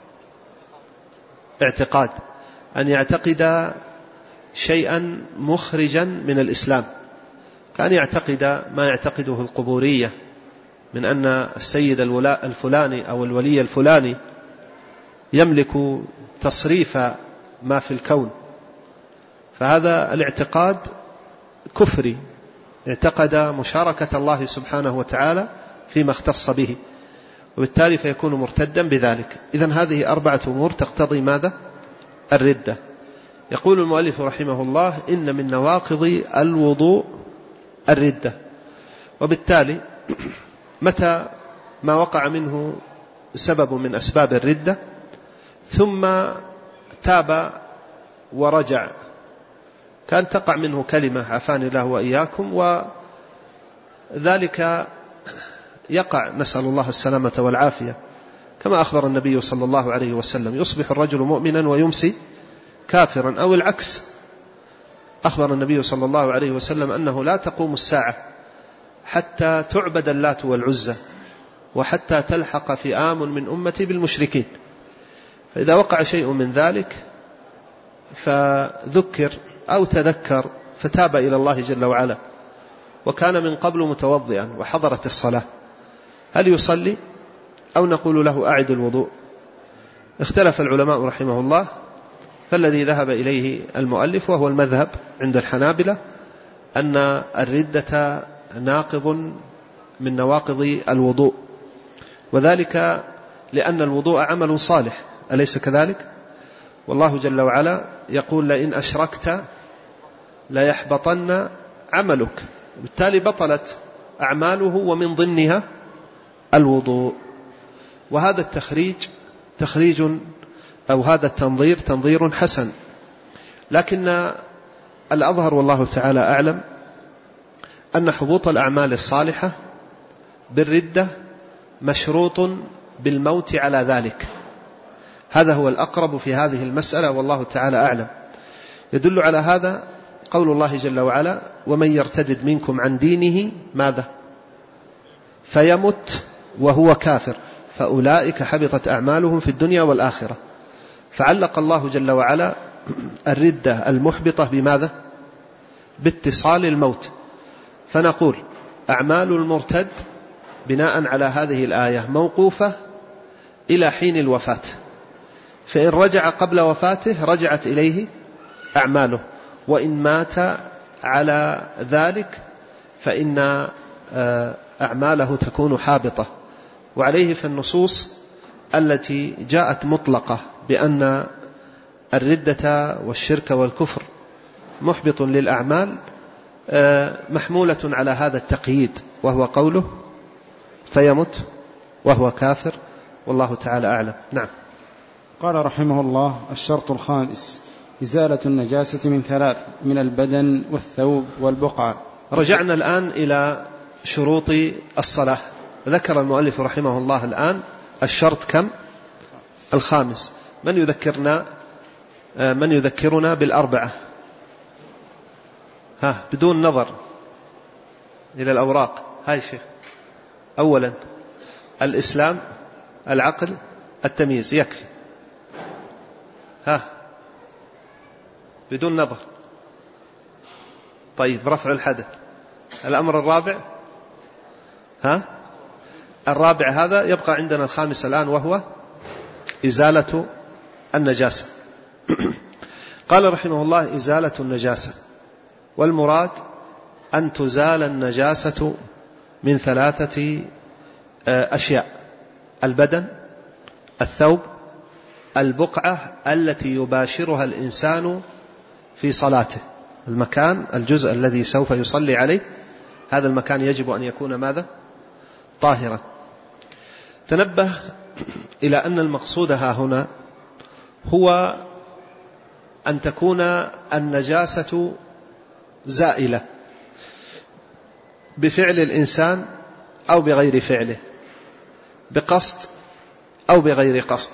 اعتقاد، أن يعتقد شيئا مخرجا من الإسلام، كأن يعتقد ما يعتقده القبورية من أن السيد الفلاني أو الولي الفلاني يملك تصريف ما في الكون، فهذا الاعتقاد كفري، اعتقد مشاركة الله سبحانه وتعالى فيما اختص به، وبالتالي فيكون مرتدا بذلك. إذن هذه 4 أمور تقتضي ماذا؟ الردة. يقول المؤلف رحمه الله: إن من نواقض الوضوء الردة. وبالتالي متى ما وقع منه سبب من أسباب الردة ثم تاب ورجع، كان تقع منه كلمة عافاني الله وإياكم، وذلك يقع، نسأل الله السلامة والعافية، كما أخبر النبي صلى الله عليه وسلم: يصبح الرجل مؤمنا ويمسي كافرا، أو العكس. أخبر النبي صلى الله عليه وسلم أنه لا تقوم الساعة حتى تعبد اللات والعزى وحتى تلحق فئام من أمتي بالمشركين. فإذا وقع شيء من ذلك فذكر أو تذكر فتاب إلى الله جل وعلا وكان من قبل متوضئا وحضرت الصلاة، هل يصلي أو نقول له أعد الوضوء؟ اختلف العلماء رحمه الله، فالذي ذهب إليه المؤلف وهو المذهب عند الحنابلة أن الردة ناقض من نواقض الوضوء، وذلك لأن الوضوء عمل صالح، أليس كذلك؟ والله جل وعلا يقول لئن أشركت ليحبطن عملك، بالتالي بطلت أعماله ومن ضمنها الوضوء. وهذا التخريج تخريج أو هذا التنظير تنظير حسن، لكن الأظهر والله تعالى أعلم أن حبوط الأعمال الصالحة بالردة مشروط بالموت على ذلك، هذا هو الأقرب في هذه المسألة والله تعالى أعلم. يدل على هذا قول الله جل وعلا ومن يرتدد منكم عن دينه ماذا؟ فيمت وهو كافر فأولئك حبطت أعمالهم في الدنيا والآخرة. فعلق الله جل وعلا الردة المحبطة بماذا؟ باتصال الموت. فنقول أعمال المرتد بناء على هذه الآية موقوفة إلى حين الوفاة، فإن رجع قبل وفاته رجعت إليه أعماله، وإن مات على ذلك فإن أعماله تكون حابطة. وعليه فالنصوص التي جاءت مطلقة بأن الردة والشرك والكفر محبط للأعمال محمولة على هذا التقييد، وهو قوله فيمت وهو كافر، والله تعالى أعلم. نعم. قال رحمه الله الشرط الخامس إزالة النجاسة من ثلاث: من البدن والثوب والبقعة. رجعنا الآن إلى شروط الصلاة. ذكر المؤلف رحمه الله الآن الشرط كم؟ الخامس. من يذكرنا بالأربعة؟ بدون نظر إلى الأوراق. هاي شيخ. أولا الإسلام، العقل، التمييز، يكفي. بدون نظر. طيب رفع الحدث. الأمر الرابع الرابع هذا يبقى عندنا الخامس الآن وهو إزالة النجاسة. قال رحمه الله إزالة النجاسة، والمراد أن تزال النجاسة من ثلاثة أشياء: البدن، الثوب، البقعة التي يباشرها الإنسان في صلاته. المكان، الجزء الذي سوف يصلي عليه، هذا المكان يجب أن يكون ماذا؟ طاهرا. تنبه إلى أن المقصود ها هنا هو أن تكون النجاسة زائلة بفعل الإنسان أو بغير فعله، بقصد أو بغير قصد،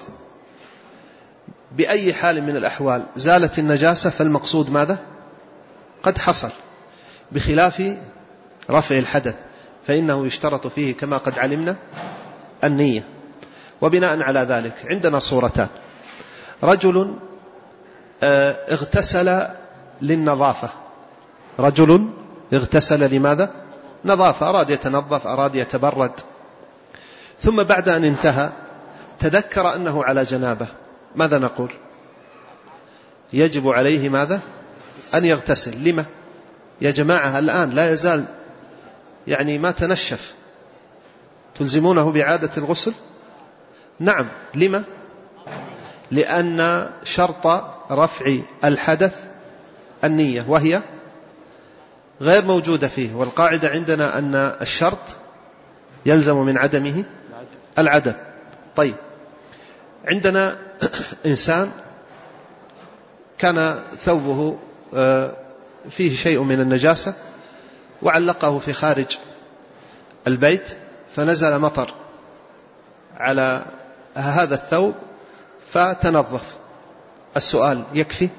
بأي حال من الأحوال زالت النجاسة فالمقصود ماذا؟ قد حصل، بخلاف رفع الحدث فإنه يشترط فيه كما قد علمنا النية. وبناء على ذلك عندنا صورتان: رجل اغتسل للنظافة، رجل اغتسل لماذا؟ نظافة، أراد يتنظف، أراد يتبرد، ثم بعد أن انتهى تذكر أنه على جنابه، ماذا نقول؟ يجب عليه ماذا؟ أن يغتسل. لما؟ يا جماعة الآن لا يزال يعني ما تنشف، تلزمونه بإعادة الغسل؟ نعم. لما؟ لأن شرط رفع الحدث النية، وهي غير موجودة فيه، والقاعدة عندنا أن الشرط يلزم من عدمه العدم. طيب، عندنا إنسان كان ثوبه فيه شيء من النجاسة وعلقه في خارج البيت، فنزل مطر على هذا الثوب فتنظف. السؤال: يكفي؟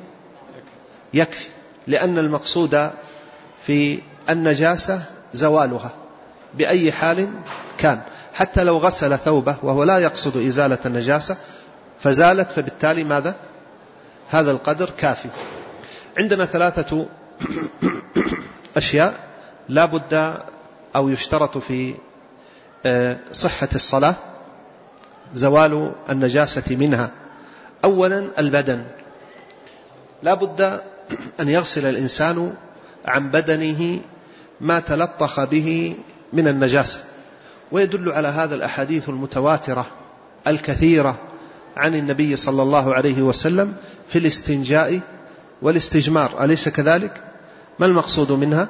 يكفي، لأن المقصود في النجاسة زوالها، بأي حال كان، حتى لو غسل ثوبه وهو لا يقصد إزالة النجاسة فزالت، فبالتالي ماذا؟ هذا القدر كافي. عندنا 3 أشياء لا بد أو يشترط في صحة الصلاة زوال النجاسة منها. أولا البدن، لا بد أن يغسل الإنسان عن بدنه ما تلطخ به من النجاسة، ويدل على هذا الأحاديث المتواترة الكثيرة عن النبي صلى الله عليه وسلم في الاستنجاء والاستجمار، أليس كذلك؟ ما المقصود منها؟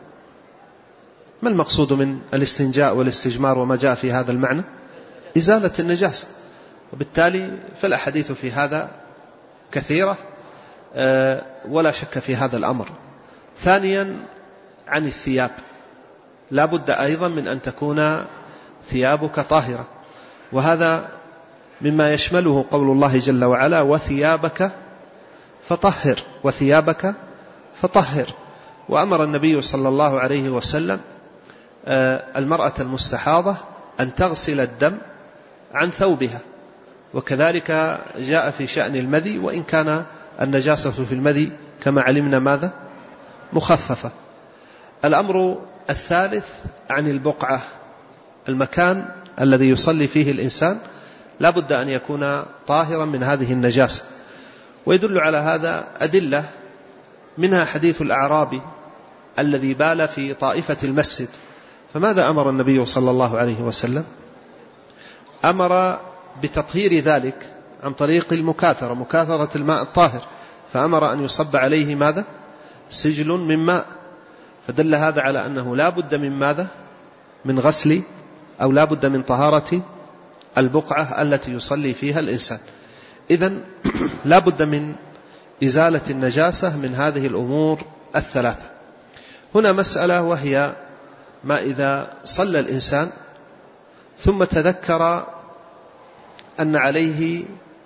ما المقصود من الاستنجاء والاستجمار وما جاء في هذا المعنى؟ إزالة النجاسة، وبالتالي فالأحاديث في هذا كثيرة ولا شك في هذا الأمر. ثانيا عن الثياب، لا بد أيضا من أن تكون ثيابك طاهرة، وهذا مما يشمله قول الله جل وعلا وثيابك فطهر، وثيابك فطهر. وأمر النبي صلى الله عليه وسلم المرأة المستحاضة أن تغسل الدم عن ثوبها، وكذلك جاء في شأن المذي، وإن كان النجاسة في المذي كما علمنا ماذا؟ مخففة. الأمر الثالث عن البقعة، المكان الذي يصلي فيه الإنسان لا بد أن يكون طاهرا من هذه النجاسة، ويدل على هذا أدلة، منها حديث الأعرابي الذي بال في طائفة المسجد، فماذا أمر النبي صلى الله عليه وسلم؟ أمر بتطهير ذلك عن طريق المكاثرة، مكاثرة الماء الطاهر، فأمر أن يصب عليه ماذا؟ سجل من ماء، فدل هذا على أنه لا بد من ماذا؟ من غسل أو لا بد من طهارة البقعة التي يصلي فيها الإنسان. إذن لا بد من إزالة النجاسة من هذه الأمور الثلاثة. هنا مسألة، وهي ما إذا صلى الإنسان ثم تذكر أن عليه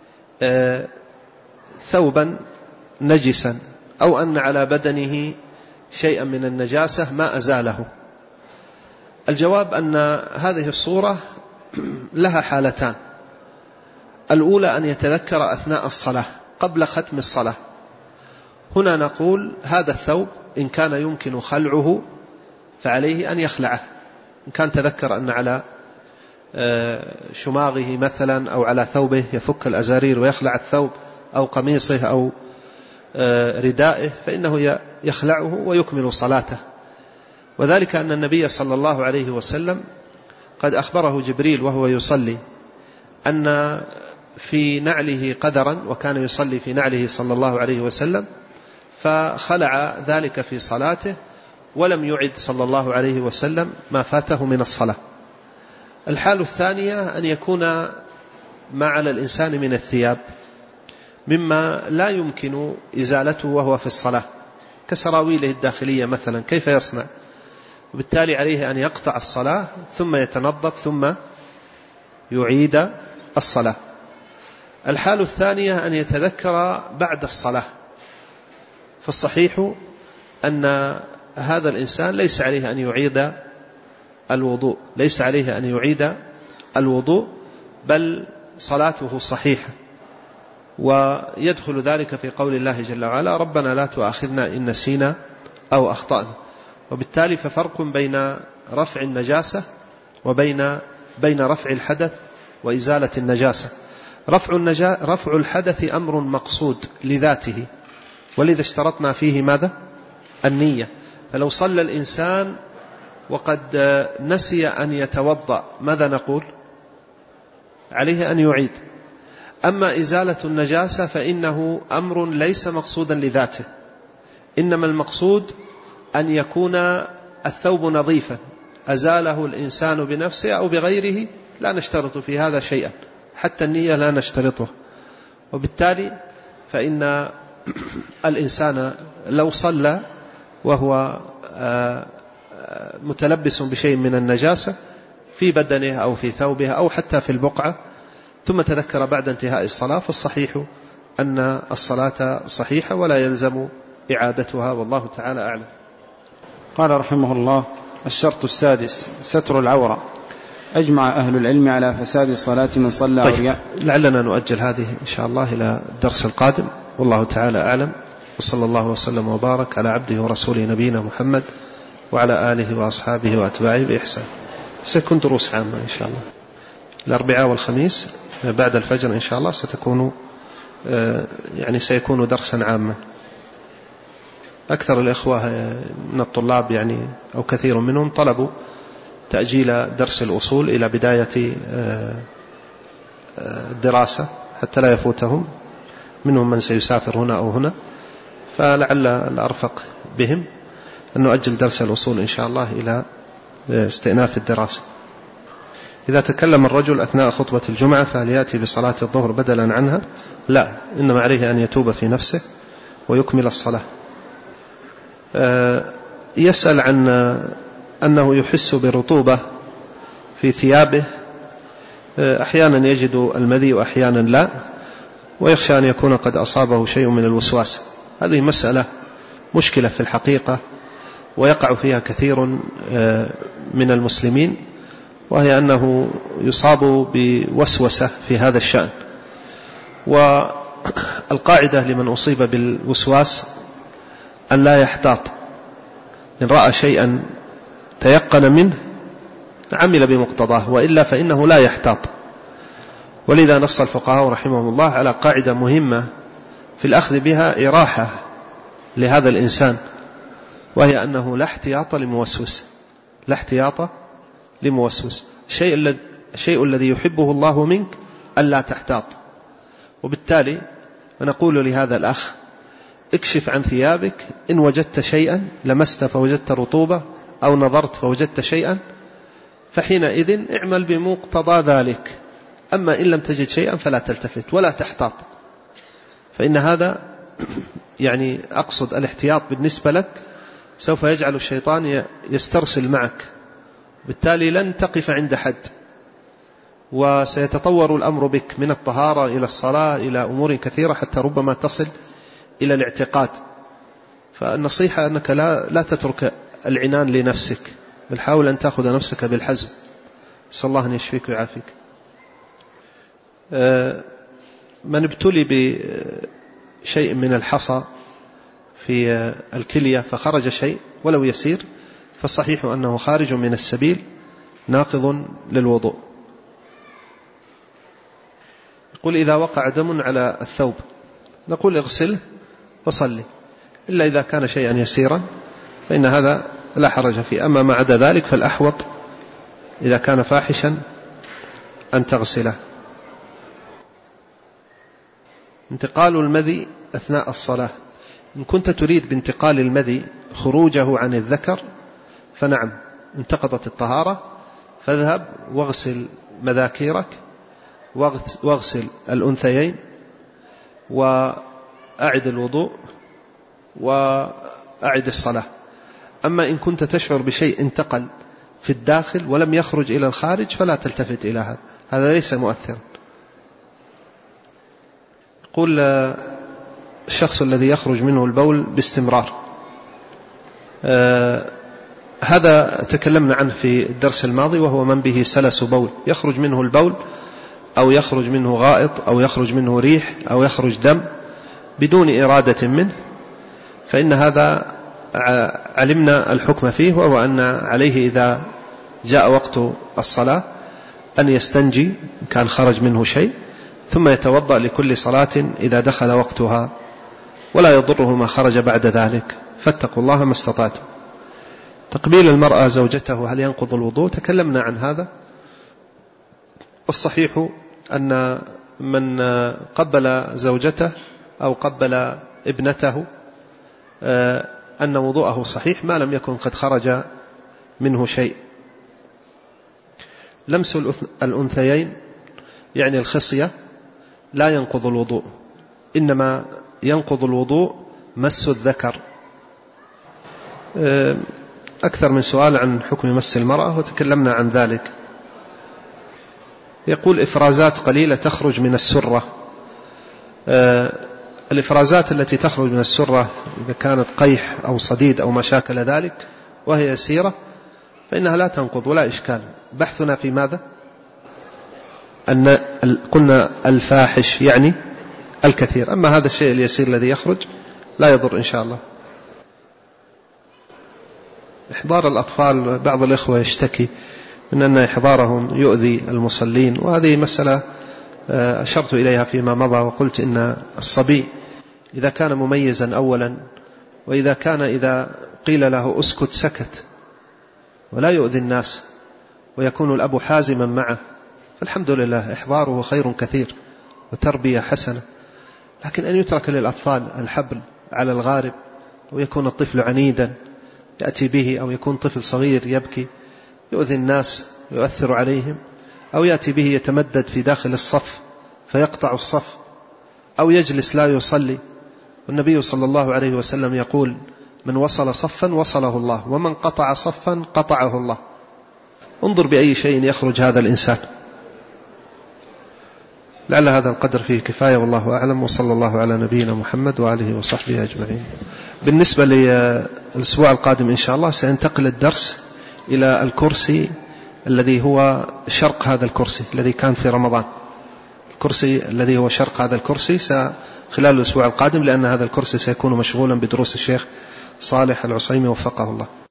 ثوبا نجسا، أو أن على بدنه شيئا من النجاسة ما أزاله. الجواب أن هذه الصورة لها حالتان. الأولى أن يتذكر أثناء الصلاة قبل ختم الصلاة، هنا نقول هذا الثوب إن كان يمكن خلعه فعليه أن يخلعه، إن كان تذكر أن على شماغه مثلا أو على ثوبه يفك الأزارير ويخلع الثوب، أو قميصه أو ردائه، فإنه يخلعه ويكمل صلاته. وذلك أن النبي صلى الله عليه وسلم قد أخبره جبريل وهو يصلي أن في نعله قدرا، وكان يصلي في نعله صلى الله عليه وسلم، فخلع ذلك في صلاته ولم يعد صلى الله عليه وسلم ما فاته من الصلاة. الحال الثانية أن يكون ما على الإنسان من الثياب مما لا يمكن إزالته وهو في الصلاة، كسراويله الداخلية مثلا، كيف يصنع؟ وبالتالي عليه أن يقطع الصلاة ثم يتنظف ثم يعيد الصلاة. الحال الثانية أن يتذكر بعد الصلاة، فالصحيح أن هذا الإنسان ليس عليه أن يعيد الوضوء، ليس عليه أن يعيد الوضوء، بل صلاته صحيحة. ويدخل ذلك في قول الله جل وعلا ربنا لا تؤاخذنا إن نسينا أو أخطأنا. وبالتالي ففرق بين رفع النجاسة وبين رفع الحدث وإزالة النجاسة. رفع الحدث أمر مقصود لذاته، ولذا اشترطنا فيه ماذا؟ النية. فلو صلى الإنسان وقد نسي أن يتوضأ ماذا نقول؟ عليه أن يعيد. أما إزالة النجاسة فإنه أمر ليس مقصودا لذاته، إنما المقصود أن يكون الثوب نظيفا، أزاله الإنسان بنفسه أو بغيره، لا نشترط في هذا شيئا، حتى النية لا نشترطه. وبالتالي فإن الإنسان لو صلى وهو متلبس بشيء من النجاسة في بدنه أو في ثوبه أو حتى في البقعة، ثم تذكر بعد انتهاء الصلاة، فالصحيح أن الصلاة صحيحة ولا يلزم إعادتها، والله تعالى أعلم. قال رحمه الله الشرط السادس ستر العورة. أجمع أهل العلم على فساد صلاة من صلى عريان. لعلنا نؤجل هذه إن شاء الله إلى الدرس القادم، والله تعالى أعلم، وصلى الله وسلم وبارك على عبده ورسوله نبينا محمد وعلى آله وأصحابه وأتباعه بإحسان. سيكون دروس عامة إن شاء الله الأربعاء والخميس بعد الفجر إن شاء الله، سيكون درسا عاما. أكثر الإخوة من الطلاب أو كثير منهم طلبوا تأجيل درس الأصول إلى بداية الدراسة حتى لا يفوتهم، منهم من سيسافر هنا أو هنا، فلعل الأرفق بهم أن نؤجل درس الأصول إن شاء الله إلى استئناف الدراسة. إذا تكلم الرجل أثناء خطبة الجمعة فهل يأتي بصلاة الظهر بدلا عنها؟ لا، إنما عليه أن يتوب في نفسه ويكمل الصلاة. يسأل عن أنه يحس برطوبة في ثيابه، أحيانا يجد المذي وأحيانا لا، ويخشى أن يكون قد أصابه شيء من الوسواس. هذه مسألة مشكلة في الحقيقة ويقع فيها كثير من المسلمين، وهي أنه يصاب بوسوسة في هذا الشأن. والقاعدة لمن أصيب بالوسواس أن لا يحتاط، إن رأى شيئا تيقن منه عمل بمقتضاه، وإلا فإنه لا يحتاط. ولذا نص الفقهاء رحمهم الله على قاعدة مهمة في الأخذ بها إراحة لهذا الإنسان، وهي أنه لا احتياط لموسوس، لا احتياط لموسوس. الشيء الذي يحبه الله منك ألا تحتاط. وبالتالي نقول لهذا الأخ اكشف عن ثيابك، إن وجدت شيئا لمست فوجدت رطوبة أو نظرت فوجدت شيئا فحينئذ اعمل بمقتضى ذلك، أما إن لم تجد شيئا فلا تلتفت ولا تحتاط، فإن هذا أقصد الاحتياط بالنسبة لك سوف يجعل الشيطان يسترسل معك، بالتالي لن تقف عند حد، وسيتطور الأمر بك من الطهارة إلى الصلاة إلى أمور كثيرة حتى ربما تصل إلى الاعتقاد. فالنصيحة أنك لا تترك العنان لنفسك، بل حاول أن تأخذ نفسك بالحزم. صلى الله أن يشفيك ويعافيك. من ابتلي بشيء من الحصى في الكلية فخرج شيء ولو يسير، فالصحيح أنه خارج من السبيل ناقض للوضوء. يقول إذا وقع دم على الثوب نقول اغسله وصلي، إلا إذا كان شيئا يسيرا فإن هذا لا حرج فيه، أما ما عدا ذلك فالأحوط إذا كان فاحشا أن تغسله. انتقال المذي أثناء الصلاة، إن كنت تريد بانتقال المذي خروجه عن الذكر فنعم، انتقضت الطهارة، فاذهب واغسل مذاكيرك واغسل الأنثيين وأعد الوضوء وأعد الصلاة. أما إن كنت تشعر بشيء انتقل في الداخل ولم يخرج إلى الخارج فلا تلتفت إلى هذا ليس مؤثرا. يقول الشخص الذي يخرج منه البول باستمرار، هذا تكلمنا عنه في الدرس الماضي، وهو من به سلس بول، يخرج منه البول أو يخرج منه غائط أو يخرج منه ريح أو يخرج دم بدون إرادة منه، فإن هذا علمنا الحكم فيه، وهو أن عليه إذا جاء وقت الصلاة أن يستنجي كان خرج منه شيء، ثم يتوضأ لكل صلاة إذا دخل وقتها، ولا يضره ما خرج بعد ذلك، فاتقوا الله ما استطعتم. تقبيل المرأة زوجته هل ينقض الوضوء؟ تكلمنا عن هذا، والصحيح أن من قبل زوجته أو قبل ابنته أن وضوءه صحيح ما لم يكن قد خرج منه شيء. لمس الأنثيين يعني الخصية لا ينقض الوضوء، إنما ينقض الوضوء مس الذكر. أكثر من سؤال عن حكم مس المرأة وتكلمنا عن ذلك. يقول إفرازات قليلة تخرج من السرة. الإفرازات التي تخرج من السرة إذا كانت قيح أو صديد أو ما شاكل ذلك وهي يسيرة فإنها لا تنقض ولا إشكال. بحثنا في ماذا؟ أن قلنا الفاحش يعني الكثير، أما هذا الشيء اليسير الذي يخرج لا يضر إن شاء الله. إحضار الأطفال، بعض الإخوة يشتكي من أن إحضارهم يؤذي المصلين، وهذه مسألة أشرت إليها فيما مضى، وقلت إن الصبي إذا كان مميزا أولا، وإذا كان إذا قيل له أسكت سكت ولا يؤذي الناس ويكون الأب حازما معه، فالحمد لله إحضاره خير كثير وتربية حسنة. لكن أن يترك للأطفال الحبل على الغارب، ويكون الطفل عنيدا يأتي به، أو يكون طفل صغير يبكي يؤذي الناس ويؤثر عليهم، أو يأتي به يتمدد في داخل الصف فيقطع الصف، أو يجلس لا يصلي. والنبي صلى الله عليه وسلم يقول: من وصل صفا وصله الله، ومن قطع صفا قطعه الله. انظر بأي شيء يخرج هذا الإنسان. لعل هذا القدر فيه كفاية، والله أعلم، وصلى الله على نبينا محمد وآله وصحبه أجمعين. بالنسبة للأسبوع القادم إن شاء الله سينتقل الدرس إلى الكرسي الذي هو شرق هذا الكرسي الذي كان في رمضان، الكرسي الذي هو شرق هذا الكرسي خلال الأسبوع القادم، لأن هذا الكرسي سيكون مشغولا بدروس الشيخ صالح العصيمي وفقه الله.